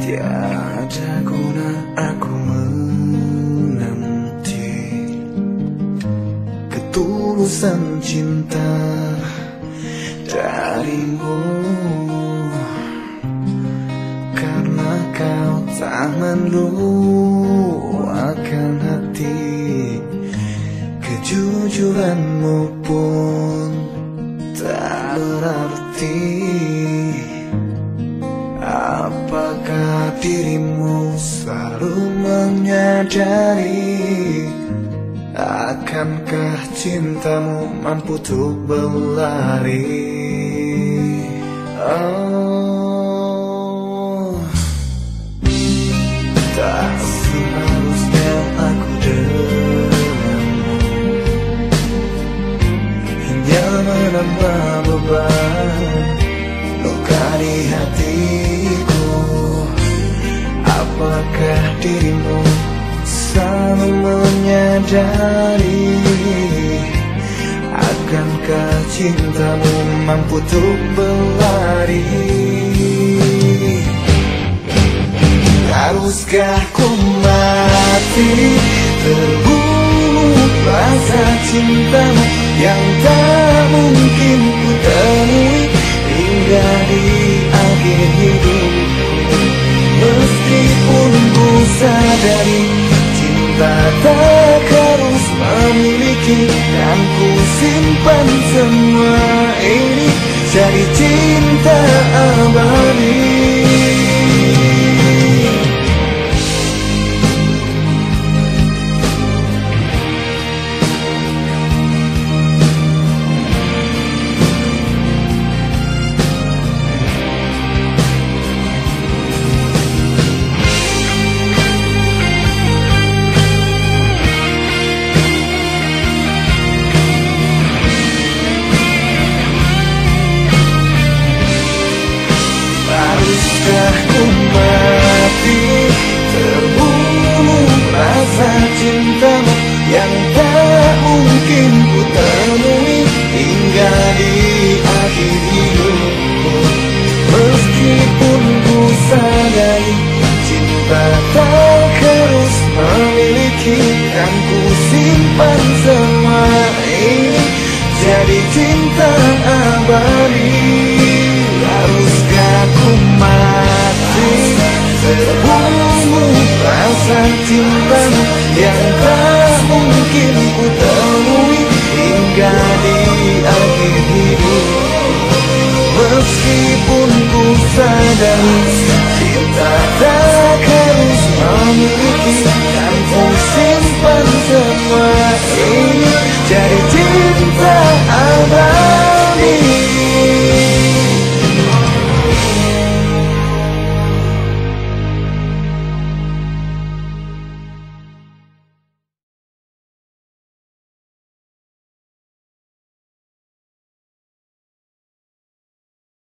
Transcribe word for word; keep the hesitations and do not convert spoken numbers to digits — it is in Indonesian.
Tiada guna aku menanti ketulusan cinta darimu, karena kau tak meluahkan hati. Kejujuranmu pun tak berarti. Apakah dirimu selalu menyadari? Akankah cintamu mampu untuk berlari? Oh, tak seharusnya aku denganmu hanya menambah beban luka di hatiku. Apakah dirimu selalu menyadari? Akankah cintamu mampu untuk berlari? Haruskah ku mati terbunuh rasa cintamu yang tak mungkin ku temui hingga di akhir hidupku? Meskipun ku sadari cinta tak harus memiliki, dan ku simpan semua ini jadi cinta abadi. Haruskah ku mati terbunuh rasa cintamu yang tak mungkin ku temui hingga di akhir hidupku? Meskipun ku sadari cinta tak harus memiliki, dan ku simpan semua ini jadi cinta abadi. Haruskah ku mati terbunuh rasa cintamu yang tak